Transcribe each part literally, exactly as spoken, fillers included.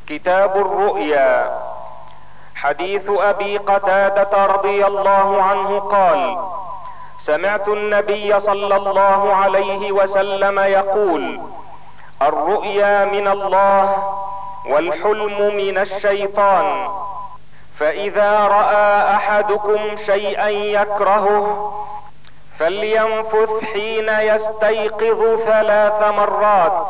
كتاب الرؤيا. حديث ابي قتادة رضي الله عنه قال: سمعت النبي صلى الله عليه وسلم يقول: الرؤيا من الله والحلم من الشيطان، فاذا رأى احدكم شيئا يكرهه فلينفث حين يستيقظ ثلاث مرات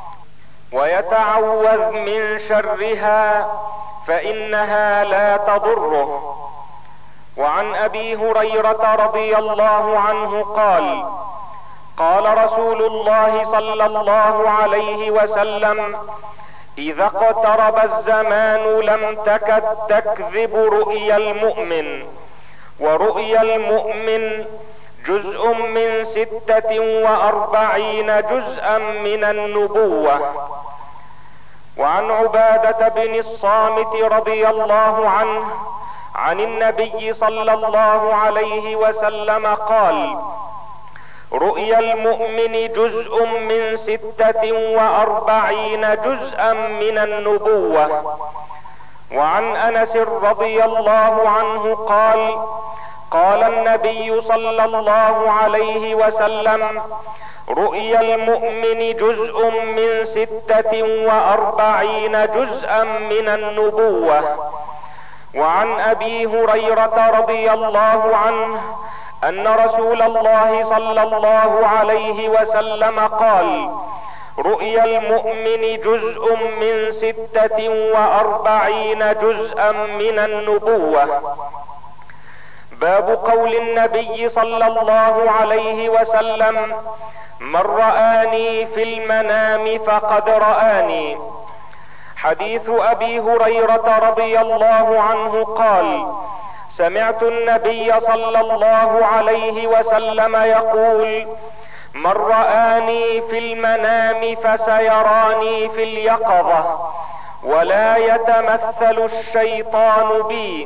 ويتعوذ من شرها فانها لا تضره. وعن ابي هريرة رضي الله عنه قال: قال رسول الله صلى الله عليه وسلم: اذا اقترب الزمان لم تكد تكذب رؤيا المؤمن، ورؤيا المؤمن جزء من ستة واربعين جزءا من النبوة. وعن عبادة بن الصامت رضي الله عنه عن النبي صلى الله عليه وسلم قال: رؤيا المؤمن جزء من ستة واربعين جزءا من النبوة. وعن انس رضي الله عنه قال: قال النبي صلى الله عليه وسلم: رؤيا المؤمن جزء من ستة واربعين جزءا من النبوة. وعن ابي هريرة رضي الله عنه ان رسول الله صلى الله عليه وسلم قال: رؤيا المؤمن جزء من ستة واربعين جزءا من النبوة. باب قول النبي صلى الله عليه وسلم: من رآني في المنام فقد رآني. حديث ابي هريرة رضي الله عنه قال: سمعت النبي صلى الله عليه وسلم يقول: من رآني في المنام فسيراني في اليقظة، ولا يتمثل الشيطان بي.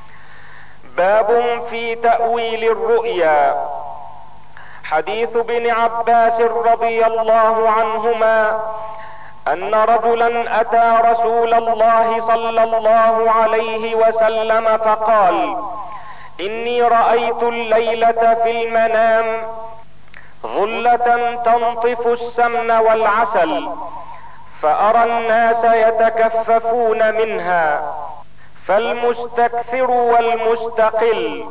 باب في تأويل الرؤيا. حديث ابن عباس رضي الله عنهما ان رجلا اتى رسول الله صلى الله عليه وسلم فقال: اني رأيت الليلة في المنام ظلة تنطف السمن والعسل، فارى الناس يتكففون منها، فالمستكثر والمستقل،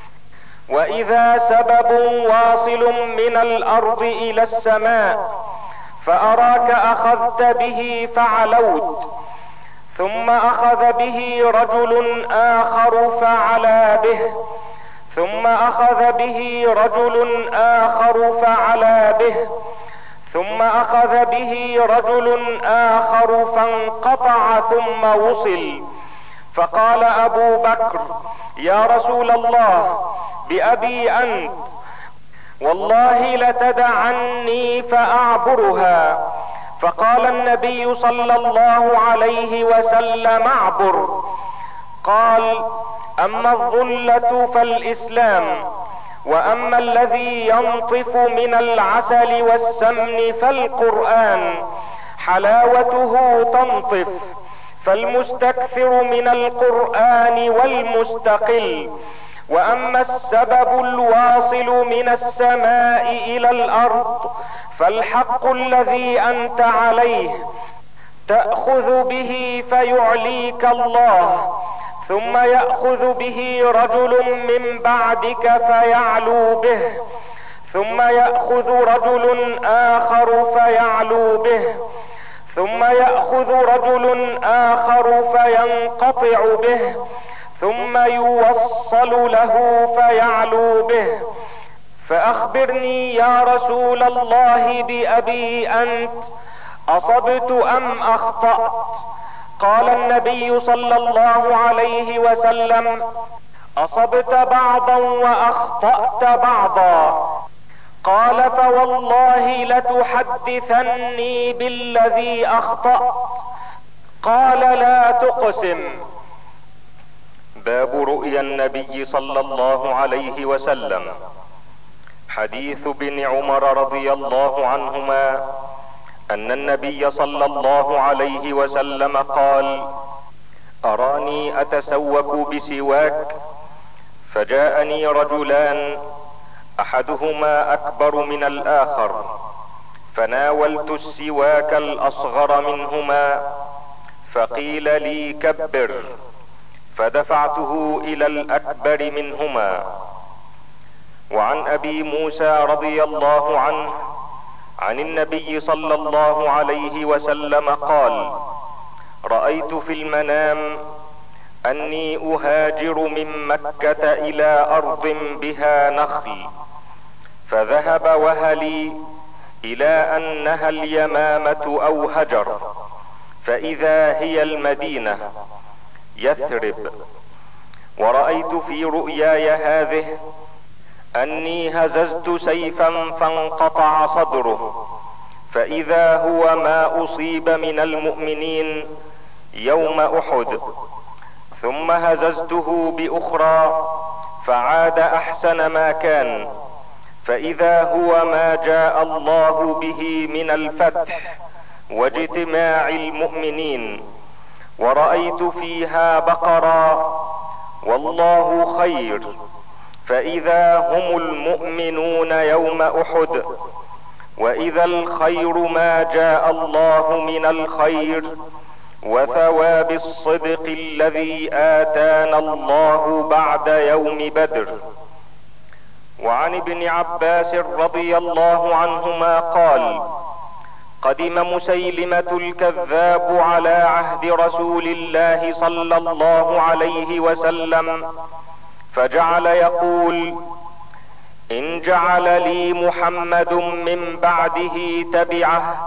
واذا سبب واصل من الارض الى السماء فاراك اخذت به فعلوت، ثم اخذ به رجل اخر فعلا به، ثم اخذ به رجل اخر فعلا به، ثم اخذ به رجل اخر فانقطع ثم وصل. فقال ابو بكر: يا رسول الله، بأبي انت، والله لتدعني فاعبرها. فقال النبي صلى الله عليه وسلم: اعبر. قال: اما الظلة فالاسلام، واما الذي ينطف من العسل والسمن فالقرآن، حلاوته تنطف، فالمستكثر من القرآن والمستقل. واما السبب الواصل من السماء الى الارض فالحق الذي انت عليه، تأخذ به فيعليك الله، ثم يأخذ به رجل من بعدك فيعلو به، ثم يأخذ رجل اخر فيعلو به، ثم يأخذ رجل اخر فينقطع به، ثم يوصل له فيعلو به. فاخبرني يا رسول الله بأبي انت، اصبت ام اخطأت؟ قال النبي صلى الله عليه وسلم: اصبت بعضا واخطأت بعضا. قال: فوالله لتحدثني بالذي اخطأت. قال: لا تقسم. باب رؤيا النبي صلى الله عليه وسلم. حديث ابن عمر رضي الله عنهما ان النبي صلى الله عليه وسلم قال: اراني اتسوك بسواك، فجاءني رجلان احدهما اكبر من الاخر، فناولت السواك الاصغر منهما، فقيل لي: كبر، فدفعته الى الاكبر منهما. وعن ابي موسى رضي الله عنه عن النبي صلى الله عليه وسلم قال: رأيت في المنام اني اهاجر من مكة الى ارض بها نخل، فذهب وهلي الى انها اليمامة او هجر، فاذا هي المدينة يثرب. ورأيت في رؤياي هذه اني هززت سيفا فانقطع صدره، فاذا هو ما اصيب من المؤمنين يوم احد، ثم هززته باخرى فعاد احسن ما كان، فاذا هو ما جاء الله به من الفتح واجتماع المؤمنين. ورأيت فيها بقرا والله خير، فاذا هم المؤمنون يوم احد، واذا الخير ما جاء الله من الخير وثواب الصدق الذي اتانا الله بعد يوم بدر. وعن ابن عباس رضي الله عنهما قال: قدم مسيلمة الكذاب على عهد رسول الله صلى الله عليه وسلم، فجعل يقول: ان جعل لي محمد من بعده تبعه.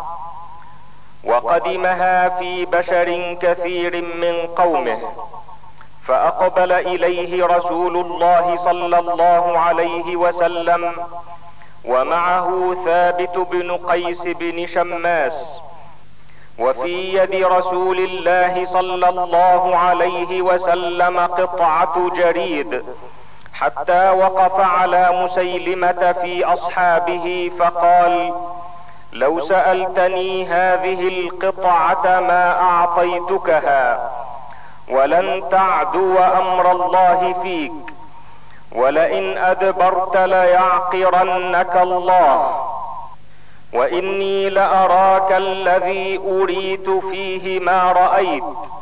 وقدمها في بشر كثير من قومه، فاقبل اليه رسول الله صلى الله عليه وسلم ومعه ثابت بن قيس بن شماس، وفي يد رسول الله صلى الله عليه وسلم قطعة جريد، حتى وقف على مسيلمة في اصحابه فقال: لو سألتني هذه القطعة ما اعطيتكها، ولن تعدو امر الله فيك، ولئن ادبرت ليعقرنك الله، واني لأراك الذي اريت فيه ما رأيت،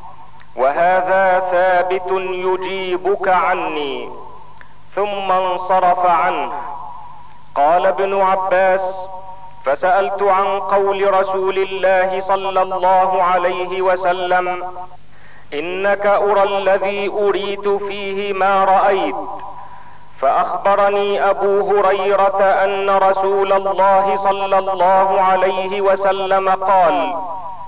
وهذا ثابت يجيبك عني. ثم انصرف عنه. قال ابن عباس: فسألت عن قول رسول الله صلى الله عليه وسلم: انك ارى الذي اريت فيه ما رأيت، فاخبرني ابو هريرة ان رسول الله صلى الله عليه وسلم قال: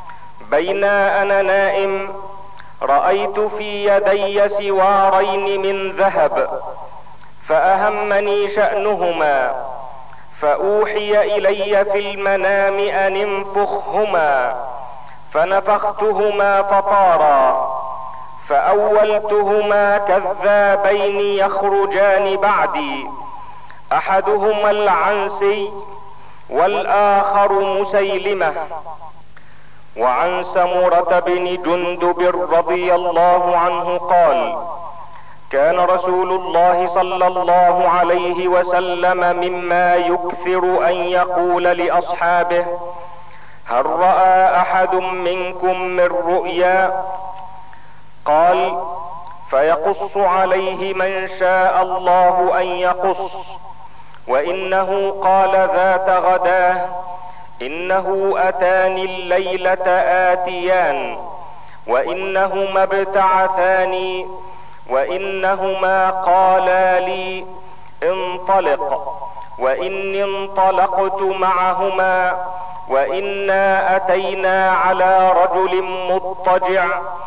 بينا انا نائم رأيت في يدي سوارين من ذهب، فاهمني شأنهما، فاوحي الي في المنام ان انفخهما، فنفختهما فطارا، فاولتهما كذابين يخرجان بعدي، احدهما العنسي والاخر مسيلمة. وعن سمرة بن جندب رضي الله عنه قال: كان رسول الله صلى الله عليه وسلم مما يكثر ان يقول لاصحابه: هل رأى احد منكم من رؤيا؟ قال: فيقص عليه من شاء الله ان يقص. وانه قال ذات غداه: انه اتاني الليلة آتيان، وانهما ابتعثاني، وانهما قالا لي: انطلق، واني انطلقت معهما، وانا اتينا على رجل مضطجع،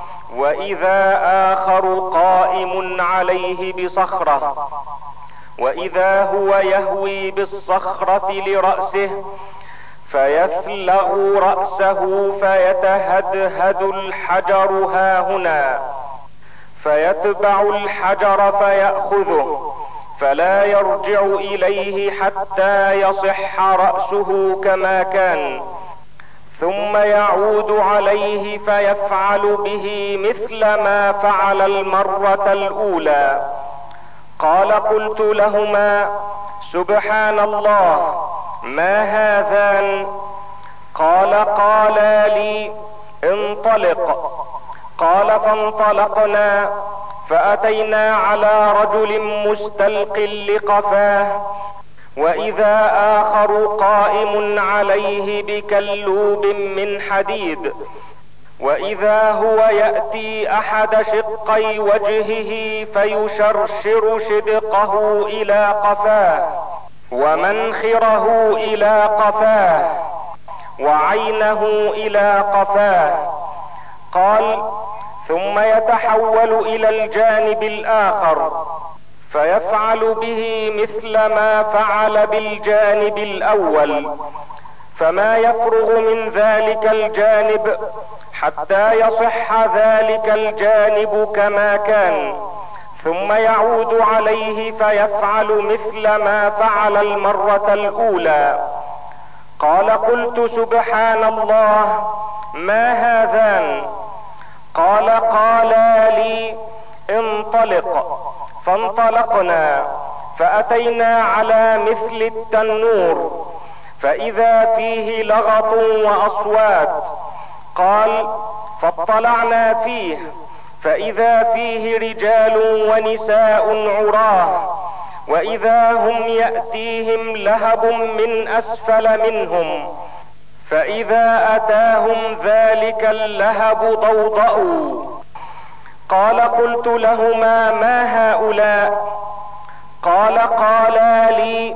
واذا اخر قائم عليه بصخرة، واذا هو يهوي بالصخرة لرأسه، فيثلغ رأسه فيتهدهد الحجر هاهنا، فيتبع الحجر فيأخذه، فلا يرجع اليه حتى يصح رأسه كما كان، ثم يعود عليه فيفعل به مثل ما فعل المرة الاولى. قال: قلت لهما: سبحان الله، ما هذان؟ قال: قالا لي: انطلق. قال: فانطلقنا فأتينا على رجل مستلق لقفاه، وإذا آخر قائم عليه بكلوب من حديد، وإذا هو يأتي أحد شقي وجهه فيشرشر شدقه إلى قفاه، ومنخره إلى قفاه، وعينه إلى قفاه. قال: ثم يتحول إلى الجانب الآخر فيفعل به مثل ما فعل بالجانب الأول، فما يفرغ من ذلك الجانب حتى يصح ذلك الجانب كما كان، ثم يعود عليه فيفعل مثل ما فعل المرة الأولى. قال: قلت: سبحان الله، ما هذان؟ قال: قالا لي: انطلق. فانطلقنا فأتينا على مثل التنور، فإذا فيه لغط وأصوات. قال: فاطلعنا فيه فإذا فيه رجال ونساء عراه، وإذا هم يأتيهم لهب من أسفل منهم، فإذا أتاهم ذلك اللهب ضوضأوا. قال: قلت لهما: ما هؤلاء؟ قال: قالا لي: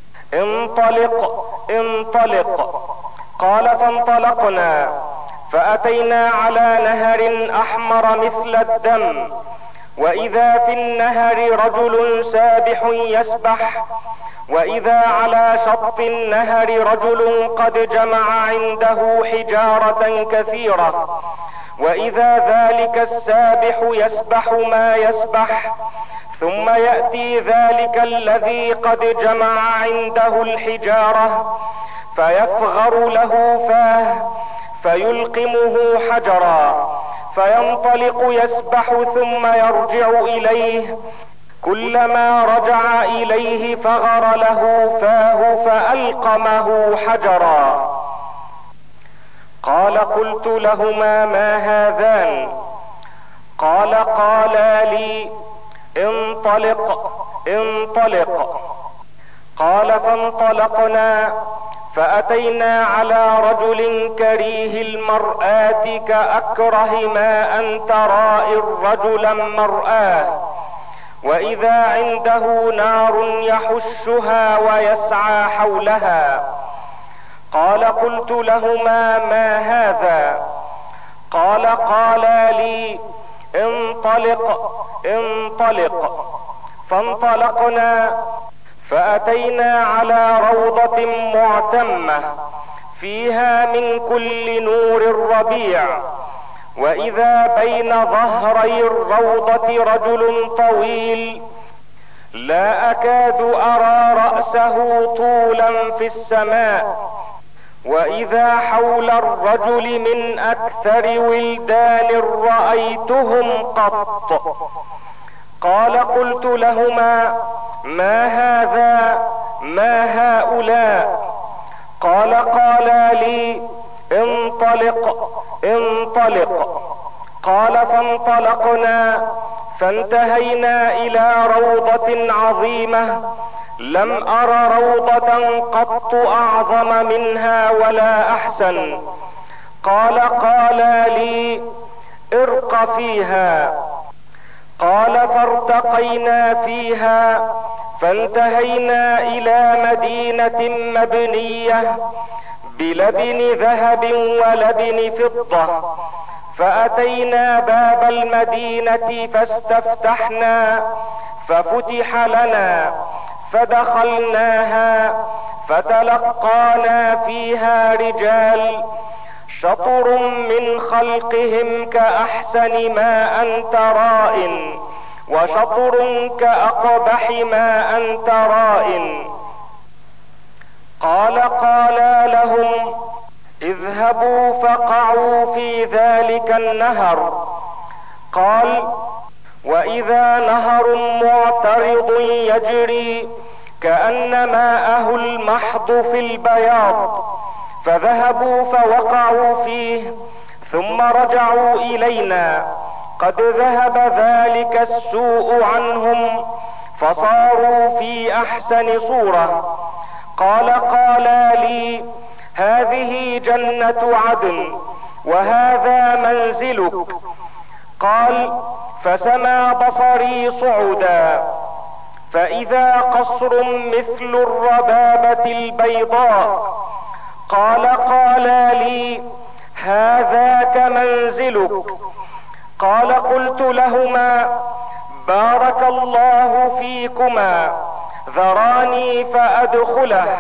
انطلق انطلق. قال: فانطلقنا فأتينا على نهر أحمر مثل الدم، وإذا في النهر رجل سابح يسبح، وإذا على شط النهر رجل قد جمع عنده حجارة كثيرة، وإذا ذلك السابح يسبح ما يسبح، ثم يأتي ذلك الذي قد جمع عنده الحجارة فيفغر له فاه فيلقمه حجرا، فينطلق يسبح ثم يرجع إليه، كلما رجع إليه فغر له فاه فألقمه حجرا. قال: قلت لهما: ما هذان؟ قال: قالا لي: انطلق انطلق. قال: فانطلقنا فأتينا على رجل كريه المرآة كأكره ما أن ترى الرجل مرآه، وإذا عنده نار يحشها ويسعى حولها. قال: قلت لهما: ما هذا؟ قال: قالا لي: انطلق انطلق. فانطلقنا فأتينا على روضة معتمة فيها من كل نور الربيع، وإذا بين ظهري الروضة رجل طويل لا أكاد أرى رأسه طولا في السماء، وإذا حول الرجل من أكثر ولدان رأيتهم قط. قال: قلت لهما: ما هذا؟ ما هؤلاء؟ قال: قالا لي: انطلق انطلق. قال: فانطلقنا فانتهينا إلى روضة عظيمة لم أر روضة قط أعظم منها ولا أحسن. قال: قالا لي: ارق فيها. قال: فارتقينا فيها فانتهينا إلى مدينة مبنية بلبن ذهب ولبن فضة، فأتينا باب المدينة فاستفتحنا ففتح لنا، فدخلناها فتلقانا فيها رجال شطر من خلقهم كأحسن ما أنت رائن، وشطر كأقبح ما أنت رائن. قال: قالا لهم: اذهبوا فقعوا في ذلك النهر. قال: واذا نهر معترض يجري كأن ماءه المحض في البياض، فذهبوا فوقعوا فيه ثم رجعوا الينا قد ذهب ذلك السوء عنهم فصاروا في احسن صورة. قال: قالا لي: هذه جنة عدن وهذا منزلك. قال: فسمى بصري صعدا فاذا قصر مثل الربابة البيضاء. قال: قالا لي: هذاك منزلك. قال: قلت لهما: بارك الله فيكما، ذراني فادخله.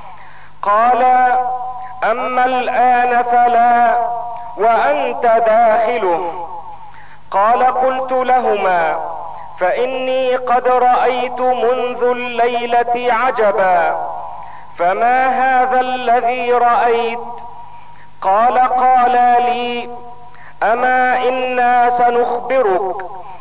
قال: اما الان فلا، وانت داخله. قال: قلت لهما: فاني قد رأيت منذ الليلة عجبا، فما هذا الذي رأيت؟ قال: قالا لي: اما انا سنخبرك.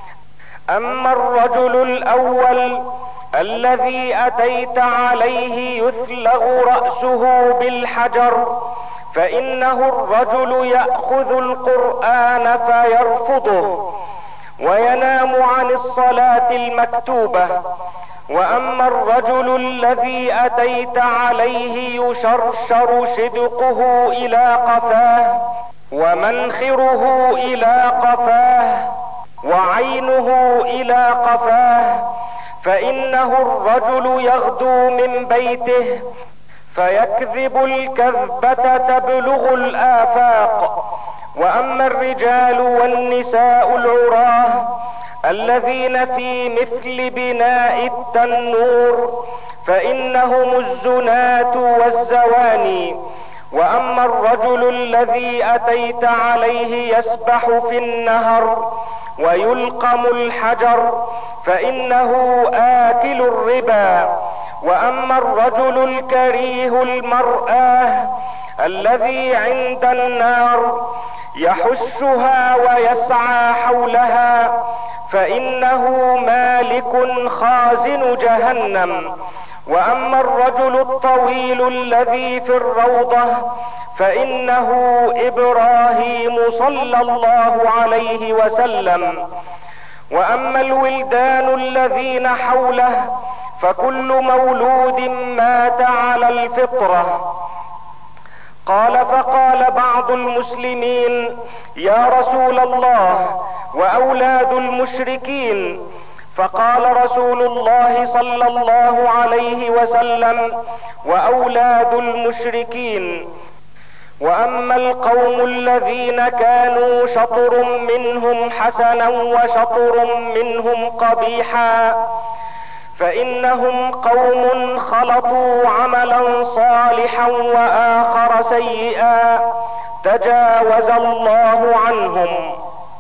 اما الرجل الاول الذي اتيت عليه يثلغ رأسه بالحجر، فانه الرجل يأخذ القرآن فيرفضه وينام عن الصلاة المكتوبة. واما الرجل الذي اتيت عليه يشرشر شدقه الى قفاه ومنخره الى قفاه وعينه الى قفاه، فانه الرجل يغدو من بيته فيكذب الكذبة تبلغ الآفاق. واما الرجال والنساء العراه الذين في مثل بناء التنور فانهم الزناة والزواني. واما الرجل الذي اتيت عليه يسبح في النهر ويلقم الحجر فانه آكل الربا. واما الرجل الكريه المرآة الذي عند النار يحشها ويسعى حولها فانه مالك خازن جهنم. واما الرجل الطويل الذي في الروضة فانه ابراهيم صلى الله عليه وسلم. واما الولدان الذين حوله فكل مولود مات على الفطرة. قال: فقال بعض المسلمين: يا رسول الله، واولاد المشركين؟ فقال رسول الله صلى الله عليه وسلم: واولاد المشركين. واما القوم الذين كانوا شطر منهم حسنا وشطر منهم قبيحا فانهم قوم خلطوا عملا صالحا واخر سيئا تجاوز الله عنهم.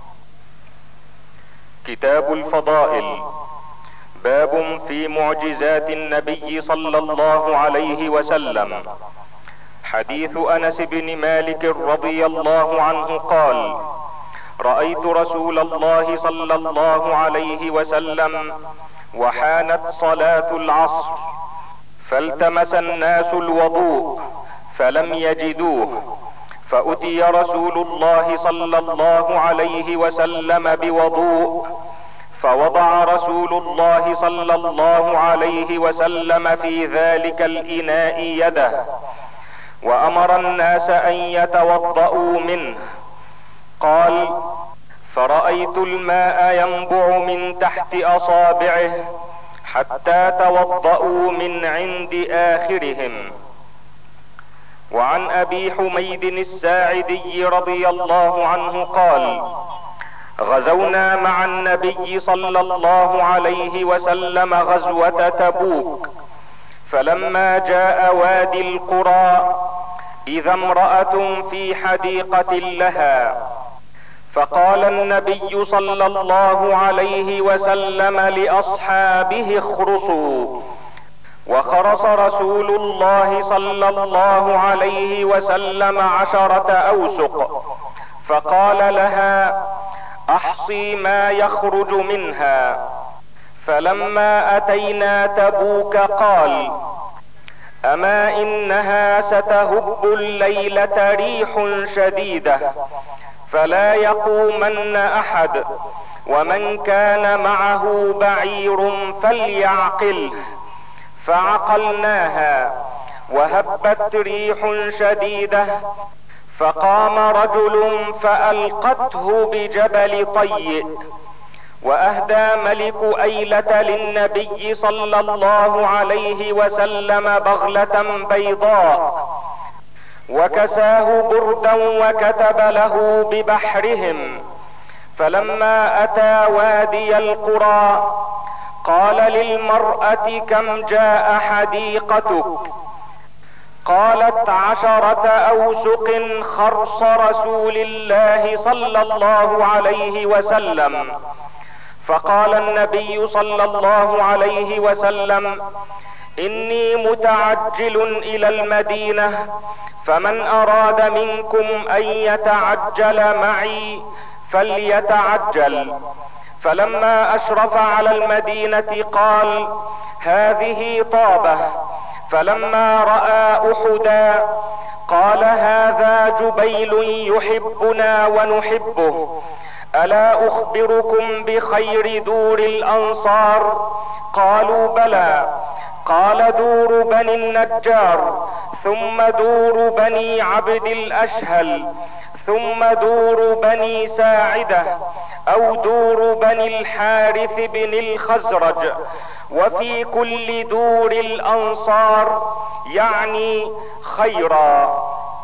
كتاب الفضائل. باب في معجزات النبي صلى الله عليه وسلم. حديث انس بن مالك رضي الله عنه قال: رأيت رسول الله صلى الله عليه وسلم وحانت صلاة العصر فالتمس الناس الوضوء فلم يجدوه، فأتي رسول الله صلى الله عليه وسلم بوضوء، فوضع رسول الله صلى الله عليه وسلم في ذلك الإناء يده وأمر الناس أن يتوضؤوا منه. قال: فرأيت الماء ينبع من تحت أصابعه حتى توضؤوا من عند آخرهم. وعن أبي حميد الساعدي رضي الله عنه قال: غزونا مع النبي صلى الله عليه وسلم غزوة تبوك، فلما جاء وادي القرى إذا امرأة في حديقة لها، فقال النبي صلى الله عليه وسلم لأصحابه: اخرصوا. وخرص رسول الله صلى الله عليه وسلم عشرة اوسق، فقال لها: احصي ما يخرج منها. فلما اتينا تبوك قال: اما انها ستهب الليلة ريح شديدة فلا يقومن احد، ومن كان معه بعير فليعقله. فعقلناها وهبت ريح شديدة، فقام رجل فألقته بجبل طيء. واهدى ملك ايلة للنبي صلى الله عليه وسلم بغلة بيضاء، وكساه بردا وكتب له ببحرهم. فلما اتى وادي القرى قال للمرأة: كم جاء حديقتك؟ قالت: عشرة اوسق خرص رسول الله صلى الله عليه وسلم. فقال النبي صلى الله عليه وسلم: اني متعجل الى المدينة، فمن اراد منكم ان يتعجل معي فليتعجل. فلما اشرف على المدينة قال: هذه طابة. فلما رأى احدا قال: هذا جبيل يحبنا ونحبه، الا اخبركم بخير دور الانصار؟ قالوا: بلى. قال: دور بني النجار، ثم دور بني عبد الاشهل، ثم دور بني ساعدة، او دور بني الحارث بن الخزرج، وفي كل دور الانصار يعني خيرا.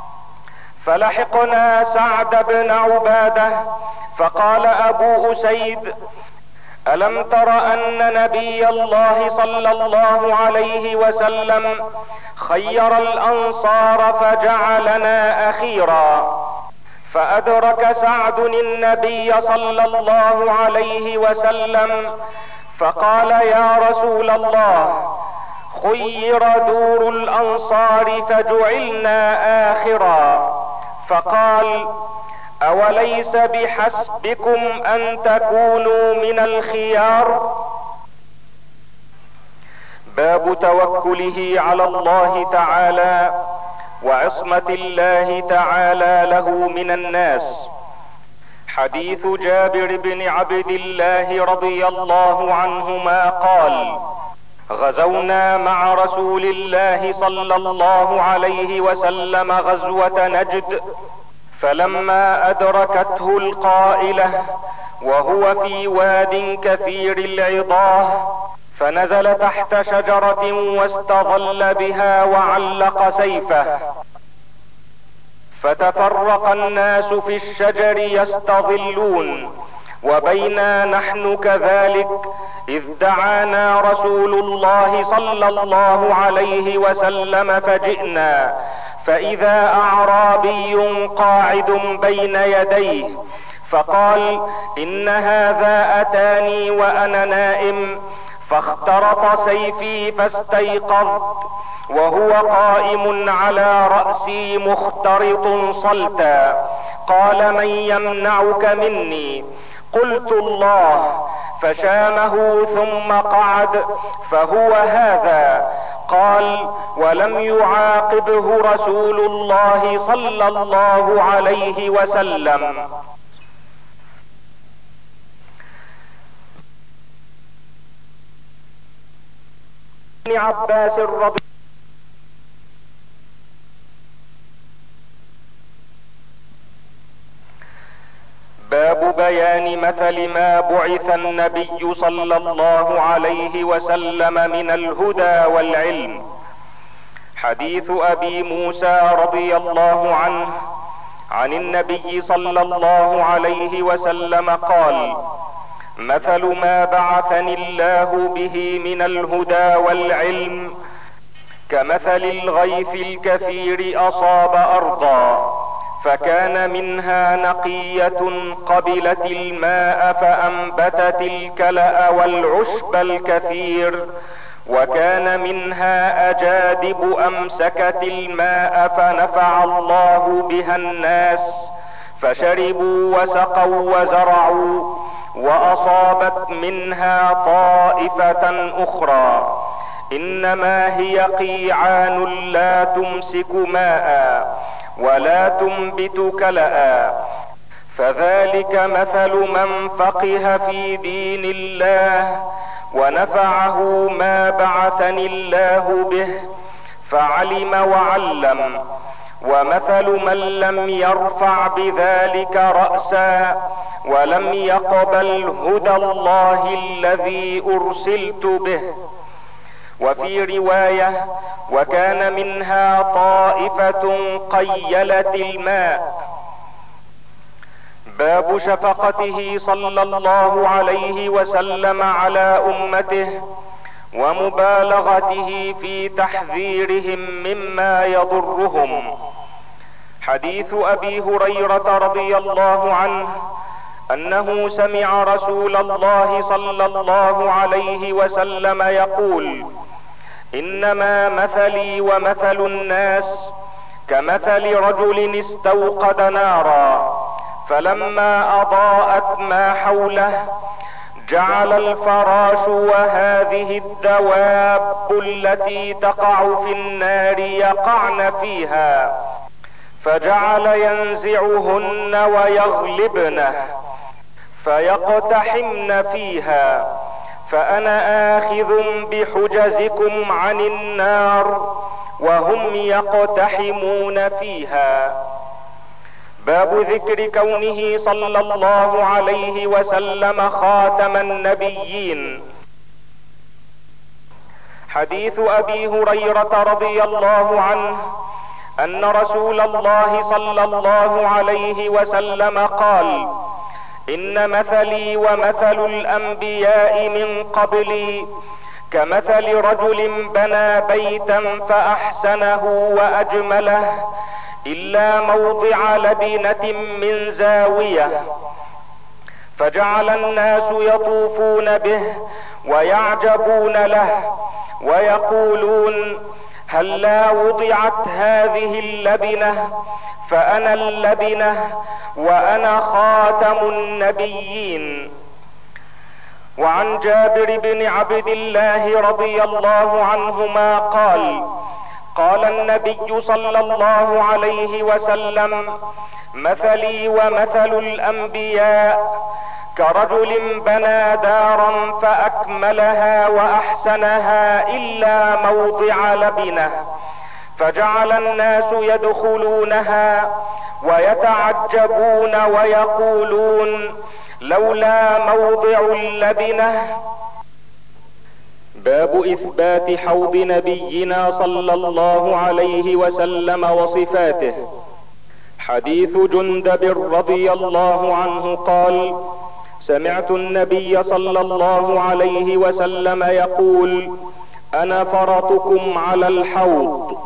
فلحقنا سعد بن عبادة فقال ابو اسيد: الم تر ان نبي الله صلى الله عليه وسلم خير الانصار فجعلنا اخيرا؟ فادرك سعد النبي صلى الله عليه وسلم فقال: يا رسول الله، خير دور الانصار فجعلنا اخرا. فقال: اوليس بحسبكم ان تكونوا من الخيار؟ باب توكله على الله تعالى وعصمة الله تعالى له من الناس. حديث جابر بن عبد الله رضي الله عنهما قال: غزونا مع رسول الله صلى الله عليه وسلم غزوة نجد، فلما ادركته القائلة وهو في واد كثير العضاه، فنزل تحت شجرة واستظل بها وعلق سيفه، فتفرق الناس في الشجر يستظلون، وبينا نحن كذلك اذ دعانا رسول الله صلى الله عليه وسلم فجئنا، فاذا اعرابي قاعد بين يديه، فقال: ان هذا اتاني وانا نائم، فاخترط سيفي فاستيقظت، وهو قائم على رأسي مخترط صلتا. قال: من يمنعك مني؟ قلت: الله. فشامه ثم قعد، فهو هذا. قال: ولم يعاقبه رسول الله صلى الله عليه وسلم. ابن عباس رضي باب بيان مثل ما بعث النبي صلى الله عليه وسلم من الهدى والعلم. حديث ابي موسى رضي الله عنه عن النبي صلى الله عليه وسلم قال: مثل ما بعثني الله به من الهدى والعلم كمثل الغيث الكثير اصاب ارضا، فكان منها نقية قبلت الماء فانبتت الكلأ والعشب الكثير، وكان منها اجادب امسكت الماء فنفع الله بها الناس، فشربوا وسقوا وزرعوا، واصابت منها طائفة اخرى، انما هي قيعان لا تمسك ماء ولا تنبت كلأ. فذلك مثل من فقه في دين الله ونفعه ما بعثني الله به، فعلم وعلم. ومثل من لم يرفع بذلك رأسا ولم يقبل هدى الله الذي ارسلت به. وفي رواية: وكان منها طائفة قيلت الماء. باب شفقته صلى الله عليه وسلم على امته ومبالغته في تحذيرهم مما يضرهم. حديث ابي هريرة رضي الله عنه انه سمع رسول الله صلى الله عليه وسلم يقول: انما مثلي ومثل الناس كمثل رجل استوقد نارا، فلما اضاءت ما حوله جعل الفراش وهذه الدواب التي تقع في النار يقعن فيها، فجعل ينزعهن ويغلبنه فيقتحمن فيها، فانا اخذ بحجزكم عن النار وهم يقتحمون فيها. باب ذكر كونه صلى الله عليه وسلم خاتم النبيين. حديث ابي هريرة رضي الله عنه ان رسول الله صلى الله عليه وسلم قال: ان مثلي ومثل الانبياء من قبلي كمثل رجل بنى بيتا فاحسنه واجمله الا موضع لبنة من زاوية، فجعل الناس يطوفون به ويعجبون له ويقولون: هلا وضعت هذه اللبنة؟ فانا اللبنة وانا خاتم النبيين. وعن جابر بن عبد الله رضي الله عنهما قال: قال النبي صلى الله عليه وسلم: مثلي ومثل الانبياء كرجل بنى دارا فاكملها واحسنها الا موضع لبنة، فجعل الناس يدخلونها ويتعجبون ويقولون: لولا موضع اللبنة. باب اثبات حوض نبينا صلى الله عليه وسلم وصفاته. حديث جندب رضي الله عنه قال: سمعت النبي صلى الله عليه وسلم يقول: انا فرطكم على الحوض.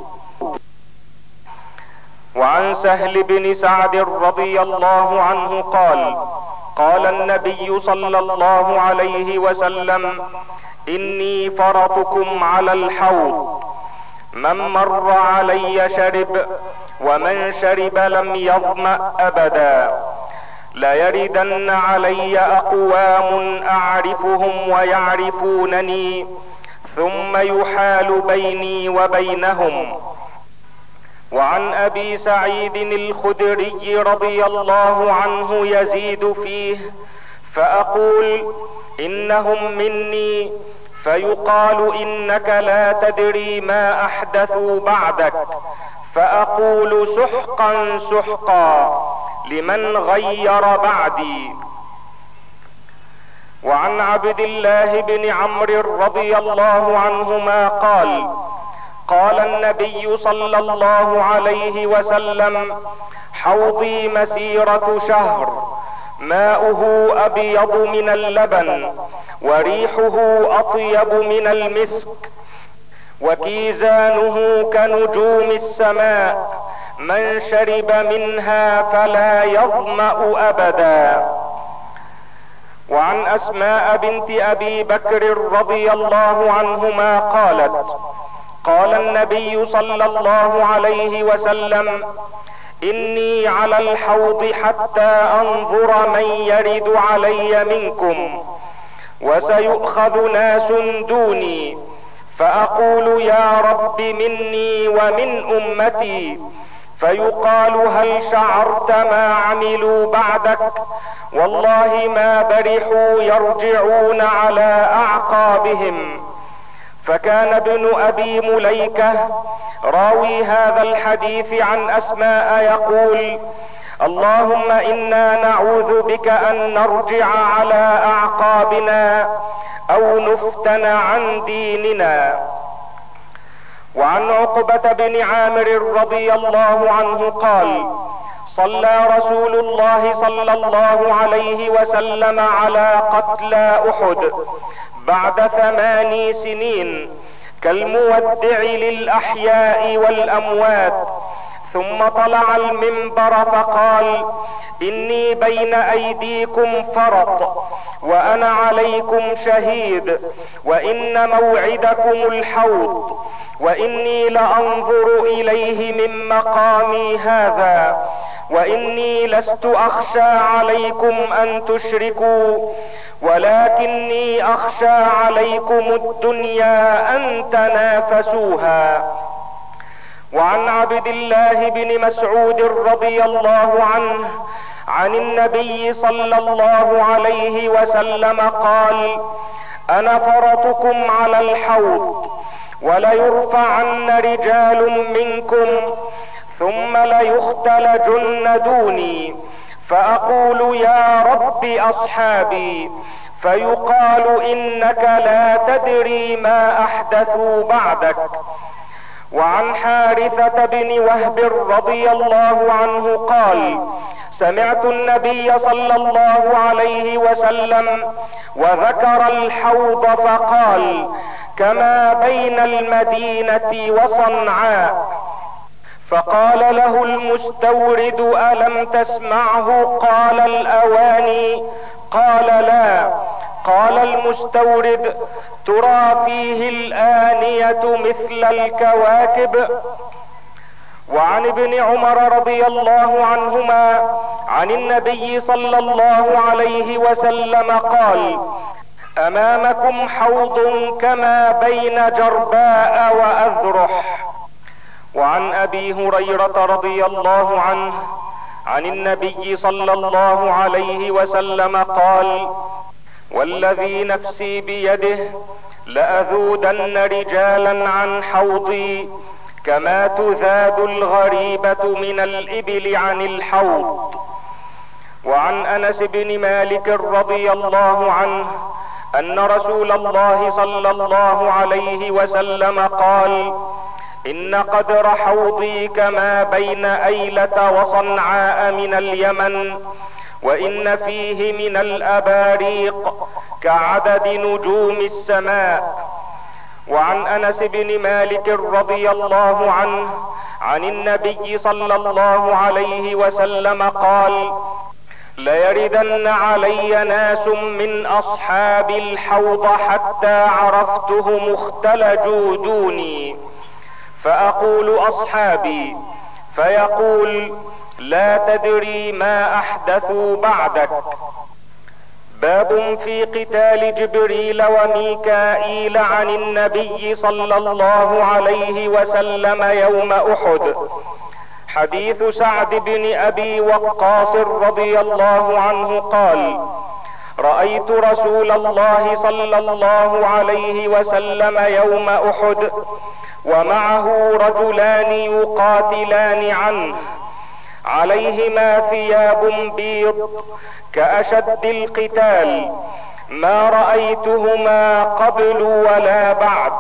وعن سهل بن سعد رضي الله عنه قال: قال النبي صلى الله عليه وسلم: اني فرطكم على الحوض، من مر علي شرب، ومن شرب لم يظمأ ابدا. ليردن علي اقوام اعرفهم ويعرفونني، ثم يحال بيني وبينهم. وعن ابي سعيد الخدري رضي الله عنه يزيد فيه: فاقول: انهم مني، فيقال: انك لا تدري ما احدثوا بعدك، فاقول: سحقا سحقا لمن غير بعدي. وعن عبد الله بن عمرو رضي الله عنهما قال: قال النبي صلى الله عليه وسلم: حوضي مسيرة شهر، ماؤه ابيض من اللبن، وريحه اطيب من المسك، وكيزانه كنجوم السماء، من شرب منها فلا يظمأ ابدا. وعن اسماء بنت ابي بكر رضي الله عنهما قالت: قال النبي صلى الله عليه وسلم: اني على الحوض حتى انظر من يرد علي منكم، وسيؤخذ ناس دوني، فاقول يا رب مني ومن امتي، فيقال هل شعرت ما عملوا بعدك؟ والله ما برحوا يرجعون على اعقابهم. فكان ابن ابي مليكة راوي هذا الحديث عن اسماء يقول: اللهم انا نعوذ بك ان نرجع على اعقابنا او نفتن عن ديننا. وعن عقبة بن عامر رضي الله عنه قال: صلى رسول الله صلى الله عليه وسلم على قتلى احد بعد ثماني سنين كالمودع للاحياء والاموات، ثم طلع المنبر فقال: اني بين ايديكم فرط، وانا عليكم شهيد، وان موعدكم الحوض، واني لانظر اليه من مقامي هذا، واني لست اخشى عليكم ان تشركوا، ولكني اخشى عليكم الدنيا ان تنافسوها. وعن عبد الله بن مسعود رضي الله عنه عن النبي صلى الله عليه وسلم قال: انا فرطكم على الحوض، وليرفعن رجال منكم ثم ليختلجن دوني، فاقول يا رب اصحابي، فيقال انك لا تدري ما احدثوا بعدك. وعن حارثة بن وهب رضي الله عنه قال: سمعت النبي صلى الله عليه وسلم وذكر الحوض فقال: كما بين المدينة وصنعاء. فقال له المستورد: ألم تسمعه؟ قال: الأواني. قال: لا. قال المستورد: ترى فيه الآنية مثل الكواكب. وعن ابن عمر رضي الله عنهما عن النبي صلى الله عليه وسلم قال: امامكم حوض كما بين جرباء واذرح. وعن ابي هريرة رضي الله عنه عن النبي صلى الله عليه وسلم قال: والذي نفسي بيده لأذودن رجالا عن حوضي كما تذاد الغريبة من الإبل عن الحوض. وعن أنس بن مالك رضي الله عنه أن رسول الله صلى الله عليه وسلم قال: إن قدر حوضي كما بين أيلة وصنعاء من اليمن، وإن فيه من الأباريق كعدد نجوم السماء. وعن أنس بن مالك رضي الله عنه عن النبي صلى الله عليه وسلم قال: ليردن علي ناس من أصحاب الحوض حتى عرفتهم اختلجوا دوني، فأقول أصحابي، فيقول: لا تدري ما أحدثوا بعدك. باب في قتال جبريل وميكائيل عن النبي صلى الله عليه وسلم يوم احد. حديث سعد بن ابي وقاص رضي الله عنه قال: رأيت رسول الله صلى الله عليه وسلم يوم احد ومعه رجلان يقاتلان عنه، عليهما ثياب بيض كأشد القتال، ما رأيتهما قبل ولا بعد.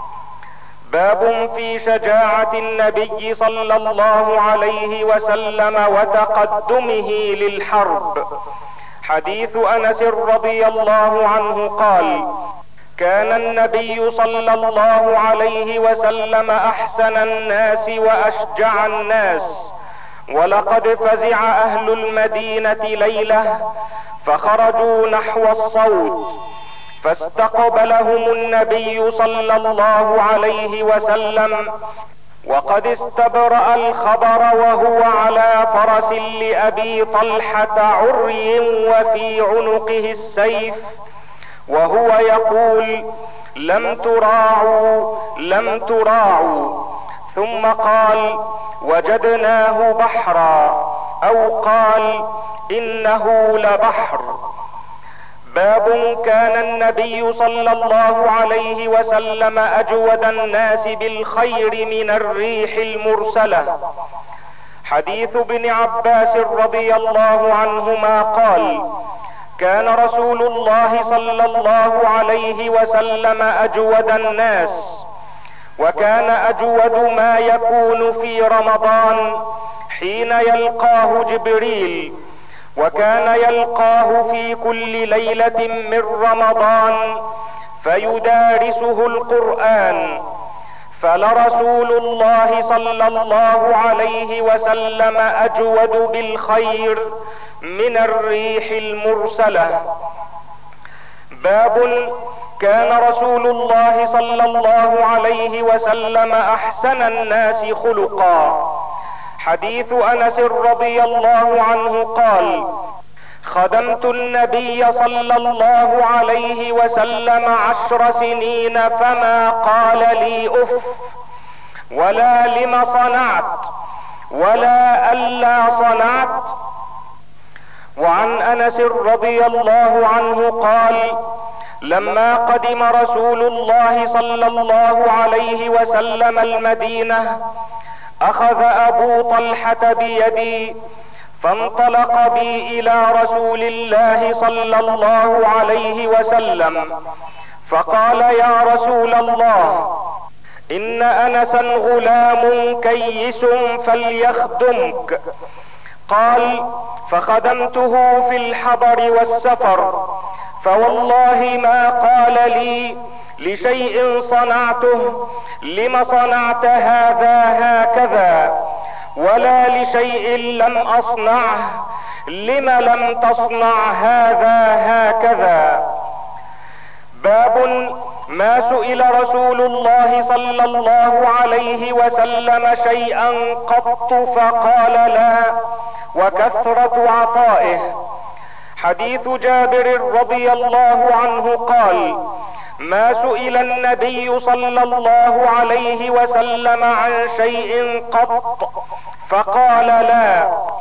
باب في شجاعة النبي صلى الله عليه وسلم وتقدمه للحرب. حديث أنس رضي الله عنه قال: كان النبي صلى الله عليه وسلم احسن الناس واشجع الناس، ولقد فزع اهل المدينة ليلة فخرجوا نحو الصوت، فاستقبلهم النبي صلى الله عليه وسلم وقد استبرأ الخبر وهو على فرس لأبي طلحة عري وفي عنقه السيف، وهو يقول: لم تراعوا لم تراعوا. ثم قال: وجدناه بحرا، او قال: انه لبحر. باب كان النبي صلى الله عليه وسلم اجود الناس بالخير من الريح المرسلة. حديث ابن عباس رضي الله عنهما قال: كان رسول الله صلى الله عليه وسلم اجود الناس، وكان اجود ما يكون في رمضان حين يلقاه جبريل، وكان يلقاه في كل ليلة من رمضان فيدارسه القرآن. فلرسول الله صلى الله عليه وسلم اجود بالخير من الريح المرسلة. باب كان رسول الله صلى الله عليه وسلم احسن الناس خلقا. حديث انس رضي الله عنه قال: خدمت النبي صلى الله عليه وسلم عشر سنين فما قال لي اف، ولا لم صنعت، ولا الا صنعت. وعن انس رضي الله عنه قال: لما قدم رسول الله صلى الله عليه وسلم المدينة اخذ ابو طلحة بيدي فانطلق بي الى رسول الله صلى الله عليه وسلم، فقال: يا رسول الله، ان انسا غلام كيس فليخدمك. قال: فخدمته في الحضر والسفر، فوالله ما قال لي لشيء صنعته لم صنعت هذا هكذا، ولا لشيء لم اصنعه لم لم تصنع هذا هكذا. باب ما سئل رسول الله صلى الله عليه وسلم شيئا قط فقال لا، وكثرة عطائه. حديث جابر رضي الله عنه قال: ما سئل النبي صلى الله عليه وسلم عن شيء قط فقال لا،